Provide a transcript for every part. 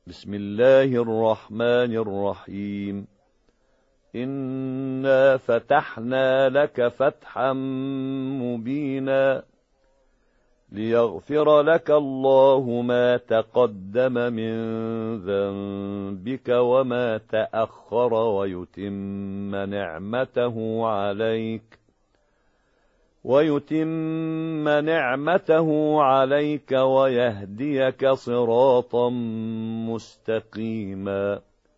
بسم الله الرحمن الرحيم. إنا فتحنا لك فتحا مبينا ليغفر لك الله ما تقدم من ذنبك وما تأخر ويتم نعمته عليك ويهديك صراطا مستقيما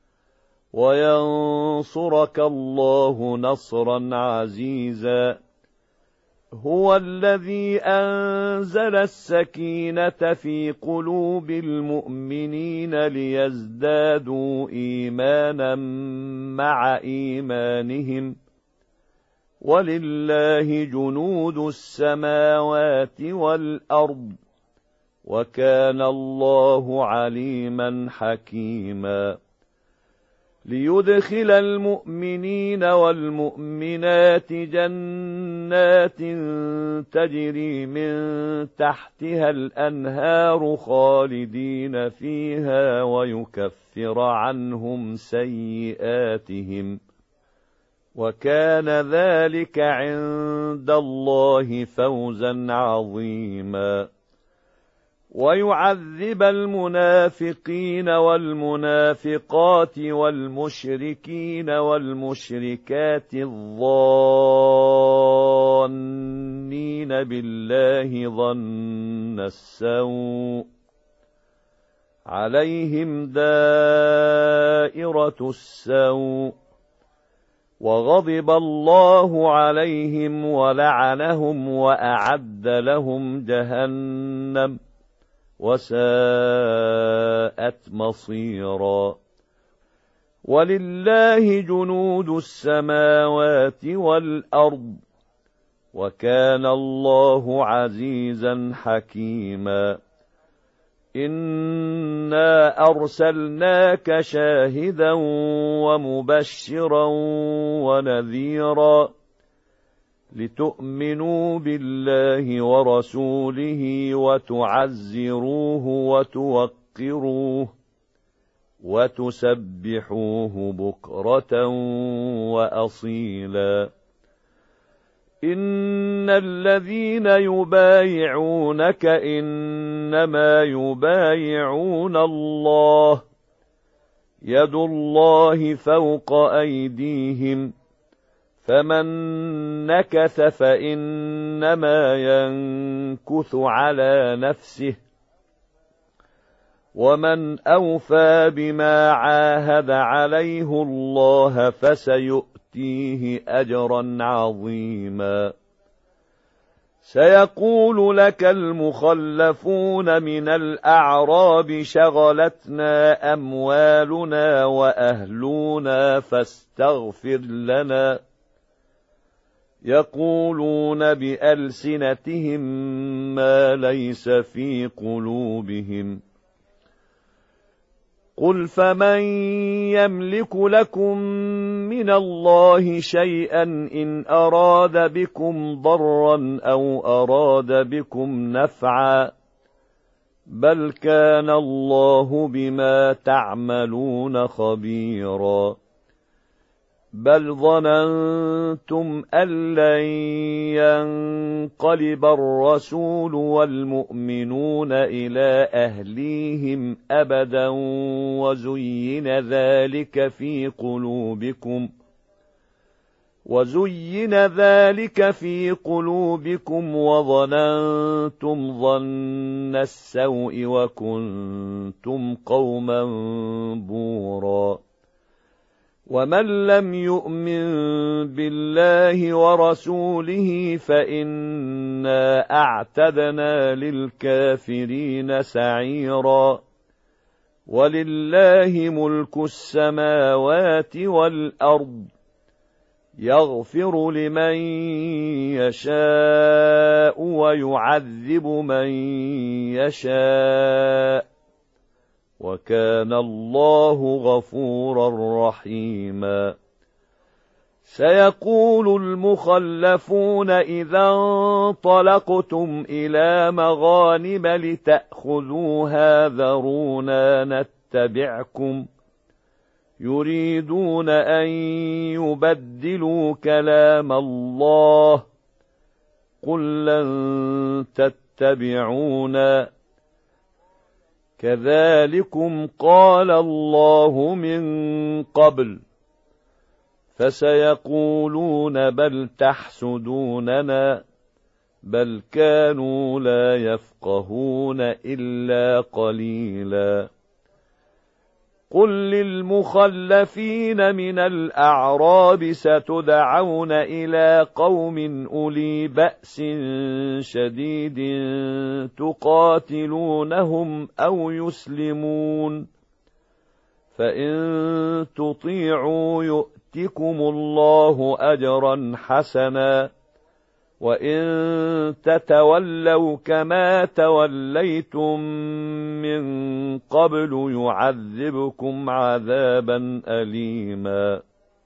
وينصرك الله نصرا عزيزا. هو الذي أنزل السكينة في قلوب المؤمنين ليزدادوا إيمانا مع إيمانهم ولله جنود السماوات والأرض وكان الله عليما حكيما. ليدخل المؤمنين والمؤمنات جنات تجري من تحتها الأنهار خالدين فيها ويكفر عنهم سيئاتهم وكان ذلك عند الله فوزا عظيما. ويعذب المنافقين والمنافقات والمشركين والمشركات الظانين بالله ظن السوء عليهم دائرة السوء وغضب الله عليهم ولعنهم وأعد لهم جهنم وساءت مصيرا. ولله جنود السماوات والأرض وكان الله عزيزا حكيما. إنا أرسلناك شاهدا ومبشرا ونذيرا لتؤمنوا بالله ورسوله وتعزروه وتوقروه وتسبحوه بكرة وأصيلا. إن الذين يبايعونك إنما يبايعون الله يد الله فوق أيديهم فمن نكث فإنما ينكث على نفسه ومن أوفى بما عاهد عليه الله فسيؤتيه أجرا عظيما. سيقول لك المخلفون من الأعراب شغلتنا أموالنا وأهلنا فاستغفر لنا يقولون بألسنتهم ما ليس في قلوبهم قل فمن يملك لكم من الله شيئا إن أراد بكم ضرا أو أراد بكم نفعا بل كان الله بما تعملون خبيرا. بل ظننتم أن لن ينقلب الرسول والمؤمنون إلى أهليهم أبدا وزين ذلك في قلوبكم وظننتم ظن السوء وكنتم قوما بورا. ومن لم يؤمن بالله ورسوله فإنا أعتدنا للكافرين سعيرا. ولله ملك السماوات والأرض يغفر لمن يشاء ويعذب من يشاء وكان الله غفورا رحيما. سيقول المخلفون إذا انطلقتم إلى مغانم لتأخذوها ذرونا نتبعكم يريدون أن يبدلوا كلام الله قل لن تتبعونا كذلكم قال الله من قبل فسيقولون بل تحسدوننا بل كانوا لا يفقهون إلا قليلا قل للمخلفين من الأعراب ستدعون إلى قوم أولي بأس شديد تقاتلونهم أو يسلمون فإن تطيعوا يؤتكم الله أجرا حسنا وإن تتولوا كما توليتم من قبل يعذبكم عذابا أليما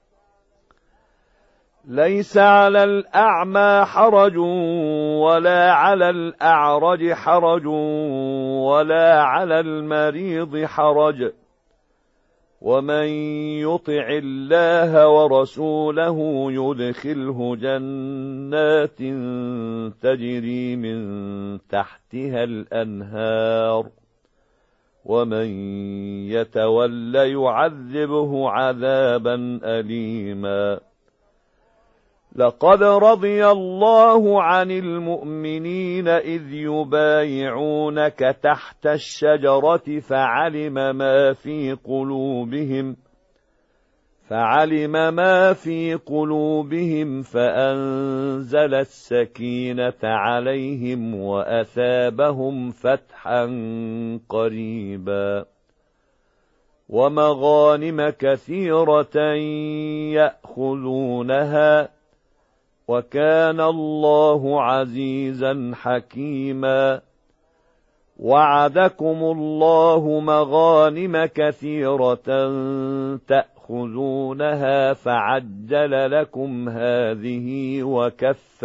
ليس على الأعمى حرج ولا على الأعرج حرج ولا على المريض حرج ومن يطع الله ورسوله يدخله جنات تجري من تحتها الأنهار ومن يتول يعذبه عذابا أليما لقد رضي الله عن المؤمنين إذ يبايعونك تحت الشجرة فعلم ما في قلوبهم فأنزل السكينة عليهم وأثابهم فتحا قريبا ومغانم كثيرة يأخذونها وكان الله عزيزا حكيما وعدكم الله مغانم كثيرة تأخذونها فعجل لكم هذه وكف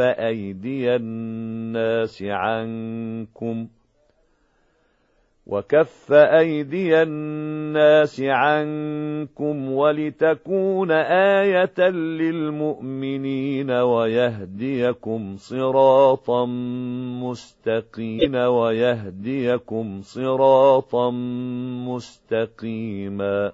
أيدي الناس عنكم ولتكون آية للمؤمنين ويهديكم صراطا مستقيما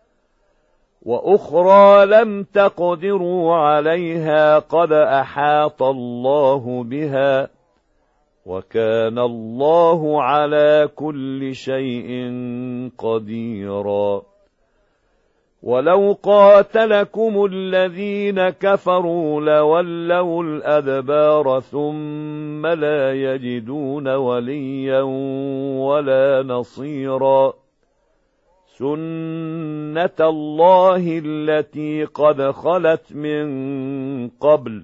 وأخرى لم تقدروا عليها قد أحاط الله بها وكان الله على كل شيء قديرا ولو قاتلكم الذين كفروا لولوا الأدبار ثم لا يجدون وليا ولا نصيرا سنة الله التي قد خلت من قبل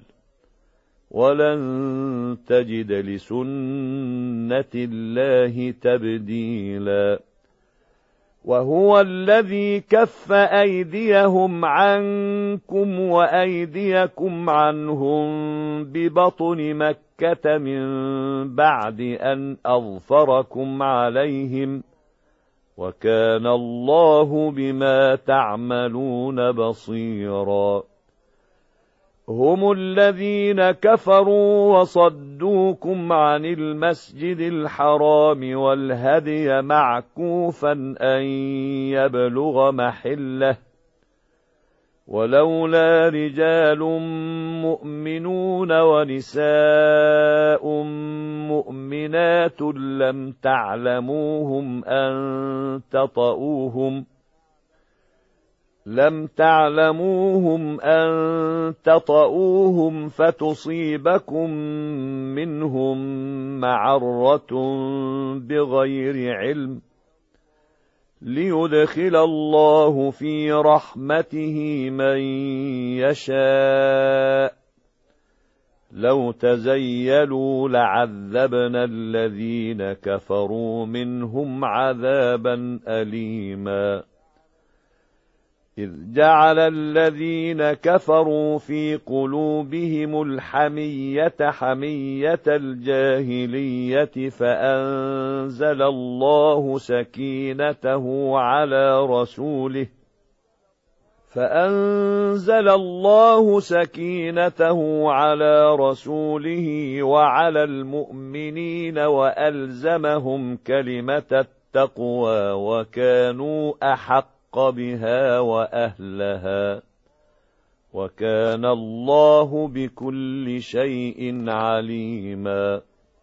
ولن تجد لسنة الله تبديلا وهو الذي كف أيديهم عنكم وأيديكم عنهم ببطن مكة من بعد أن أظفركم عليهم وكان الله بما تعملون بصيرا هم الذين كفروا وصدوكم عن المسجد الحرام والهدي معكوفا أن يبلغ محله ولولا رجال مؤمنون ونساء مؤمنات لم تعلموهم أن تطؤوهم فتصيبكم منهم معرة بغير علم ليدخل الله في رحمته من يشاء لو تزيلوا لعذبنا الذين كفروا منهم عذابا أليما إذ جعل الذين كفروا في قلوبهم الحمية حمية الجاهلية فأنزل الله سكينته على رسوله وعلى المؤمنين وألزمهم كلمة التقوى وكانوا أحق بها وأهلها وكان الله بكل شيء عليما.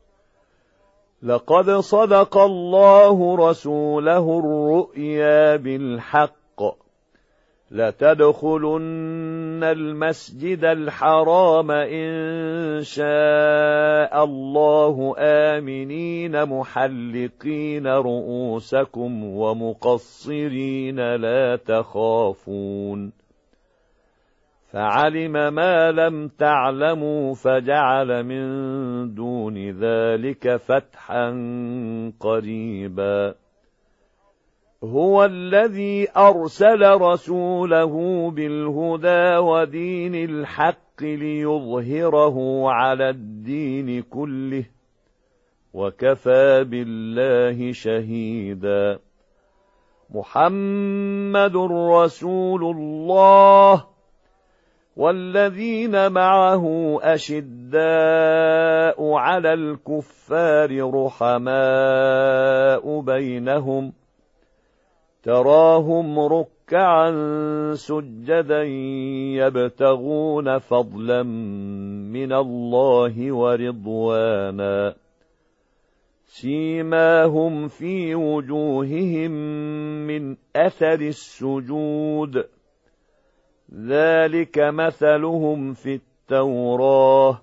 لقد صدق الله رسوله الرؤيا بالحق لتدخلن المسجد الحرام إن شاء الله آمنين محلقين رؤوسكم ومقصرين لا تخافون فعلم ما لم تعلموا فجعل من دون ذلك فتحا قريبا. هو الذي أرسل رسوله بالهدى ودين الحق ليظهره على الدين كله وكفى بالله شهيدا. محمد رسول الله والذين معه أشداء على الكفار رحماء بينهم تراهم ركعا سجدا يبتغون فضلا من الله ورضوانا سيماهم في وجوههم من أثر السجود ذلك مثلهم في التوراة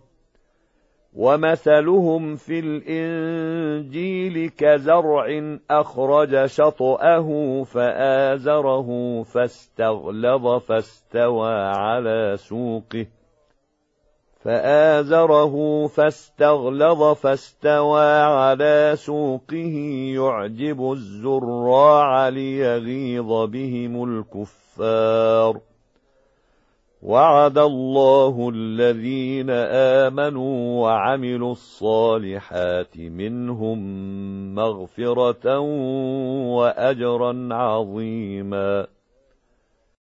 ومثلهم في الإنجيل كزرع أخرج شطأه فآزره فاستغلظ فاستوى على سوقه يعجب الزراع ليغيظ بهم الكفار. وعد الله الذين آمنوا وعملوا الصالحات منهم مغفرة وأجرا عظيما.